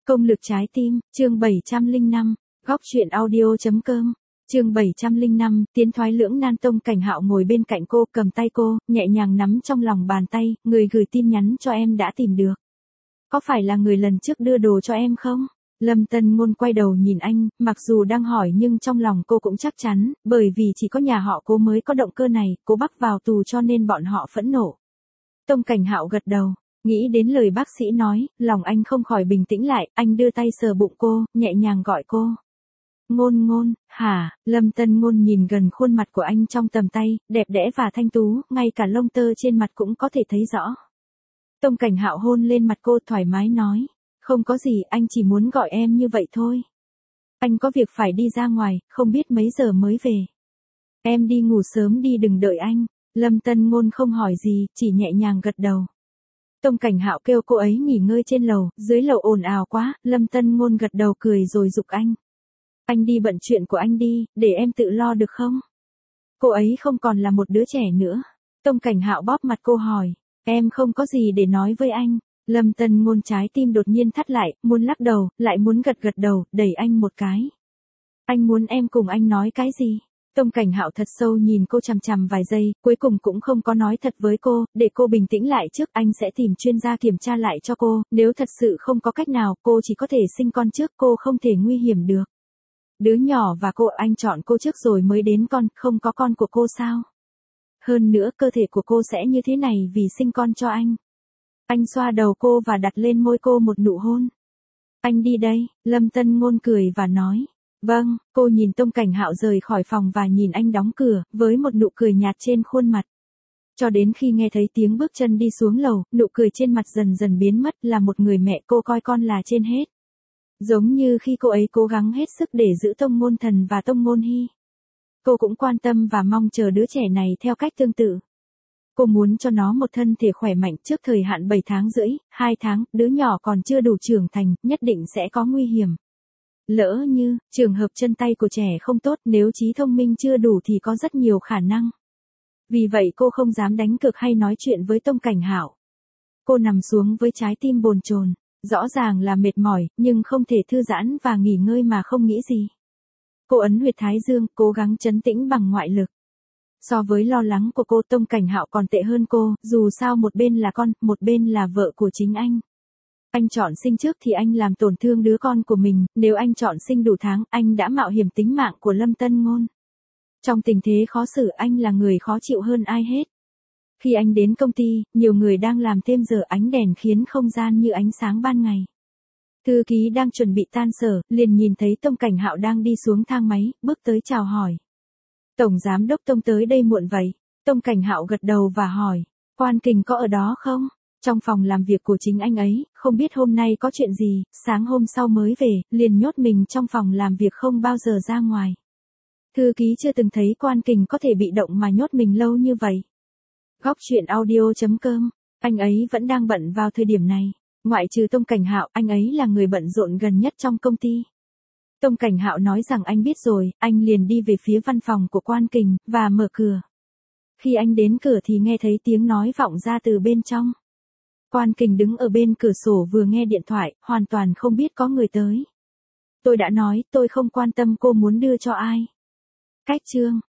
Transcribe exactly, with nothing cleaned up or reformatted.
Công lực trái tim, chương bảy trăm lẻ năm, góc truyện audio.com, chương bảy trăm lẻ năm, tiến thoái lưỡng nan. Tông Cảnh Hạo ngồi bên cạnh cô, cầm tay cô, nhẹ nhàng nắm trong lòng bàn tay, người gửi tin nhắn cho em đã tìm được. Có phải là người lần trước đưa đồ cho em không? Lâm Tân Ngôn quay đầu nhìn anh, mặc dù đang hỏi nhưng trong lòng cô cũng chắc chắn, bởi vì chỉ có nhà họ cô mới có động cơ này, cô bắt vào tù cho nên bọn họ phẫn nộ. Tông Cảnh Hạo gật đầu. Nghĩ đến lời bác sĩ nói, lòng anh không khỏi bình tĩnh lại, anh đưa tay sờ bụng cô, nhẹ nhàng gọi cô. Ngôn Ngôn, hả? Lâm Tân Ngôn nhìn gần khuôn mặt của anh trong tầm tay, đẹp đẽ và thanh tú, ngay cả lông tơ trên mặt cũng có thể thấy rõ. Tông Cảnh Hạo hôn lên mặt cô thoải mái nói, không có gì, anh chỉ muốn gọi em như vậy thôi. Anh có việc phải đi ra ngoài, không biết mấy giờ mới về. Em đi ngủ sớm đi, đừng đợi anh. Lâm Tân Ngôn không hỏi gì, chỉ nhẹ nhàng gật đầu. Tông Cảnh Hạo kêu cô ấy nghỉ ngơi trên lầu, dưới lầu ồn ào quá, Lâm Tân Ngôn gật đầu cười rồi giục anh. Anh đi bận chuyện của anh đi, để em tự lo được không? Cô ấy không còn là một đứa trẻ nữa. Tông Cảnh Hạo bóp mặt cô hỏi, em không có gì để nói với anh. Lâm Tân Ngôn trái tim đột nhiên thắt lại, muốn lắc đầu, lại muốn gật gật đầu, đẩy anh một cái. Anh muốn em cùng anh nói cái gì? Tông Cảnh Hạo thật sâu nhìn cô chằm chằm vài giây, cuối cùng cũng không có nói thật với cô, để cô bình tĩnh lại trước, anh sẽ tìm chuyên gia kiểm tra lại cho cô, nếu thật sự không có cách nào, cô chỉ có thể sinh con trước, cô không thể nguy hiểm được. Đứa nhỏ và cô, anh chọn cô trước rồi mới đến con, không có con của cô sao? Hơn nữa cơ thể của cô sẽ như thế này vì sinh con cho anh. Anh xoa đầu cô và đặt lên môi cô một nụ hôn. Anh đi đây, Lâm Tân Ngôn cười và nói. Vâng, cô nhìn Tông Cảnh Hạo rời khỏi phòng và nhìn anh đóng cửa, với một nụ cười nhạt trên khuôn mặt. Cho đến khi nghe thấy tiếng bước chân đi xuống lầu, nụ cười trên mặt dần dần biến mất, là một người mẹ cô coi con là trên hết. Giống như khi cô ấy cố gắng hết sức để giữ Tông Ngôn Thần và Tông Ngôn Hy. Cô cũng quan tâm và mong chờ đứa trẻ này theo cách tương tự. Cô muốn cho nó một thân thể khỏe mạnh trước thời hạn bảy tháng rưỡi, hai tháng, đứa nhỏ còn chưa đủ trưởng thành, nhất định sẽ có nguy hiểm. Lỡ như, trường hợp chân tay của trẻ không tốt, nếu trí thông minh chưa đủ thì có rất nhiều khả năng. Vì vậy cô không dám đánh cược hay nói chuyện với Tông Cảnh Hạo. Cô nằm xuống với trái tim bồn chồn, rõ ràng là mệt mỏi, nhưng không thể thư giãn và nghỉ ngơi mà không nghĩ gì. Cô ấn huyệt thái dương, cố gắng trấn tĩnh bằng ngoại lực. So với lo lắng của cô, Tông Cảnh Hạo còn tệ hơn cô, dù sao một bên là con, một bên là vợ của chính anh. Anh chọn sinh trước thì anh làm tổn thương đứa con của mình, nếu anh chọn sinh đủ tháng, anh đã mạo hiểm tính mạng của Lâm Tân Ngôn. Trong tình thế khó xử, anh là người khó chịu hơn ai hết. Khi anh đến công ty, nhiều người đang làm thêm giờ, ánh đèn khiến không gian như ánh sáng ban ngày. Thư ký đang chuẩn bị tan sở, liền nhìn thấy Tông Cảnh Hạo đang đi xuống thang máy, bước tới chào hỏi. Tổng giám đốc Tông tới đây muộn vậy? Tông Cảnh Hạo gật đầu và hỏi, Quan Kình có ở đó không? Trong phòng làm việc của chính anh ấy, không biết hôm nay có chuyện gì, sáng hôm sau mới về, liền nhốt mình trong phòng làm việc không bao giờ ra ngoài. Thư ký chưa từng thấy Quan Kình có thể bị động mà nhốt mình lâu như vậy. Góc truyện audio.com, anh ấy vẫn đang bận vào thời điểm này. Ngoại trừ Tông Cảnh Hạo, anh ấy là người bận rộn gần nhất trong công ty. Tông Cảnh Hạo nói rằng anh biết rồi, anh liền đi về phía văn phòng của Quan Kình, và mở cửa. Khi anh đến cửa thì nghe thấy tiếng nói vọng ra từ bên trong. Quan Kình đứng ở bên cửa sổ vừa nghe điện thoại, hoàn toàn không biết có người tới. Tôi đã nói, tôi không quan tâm cô muốn đưa cho ai. Cách chương.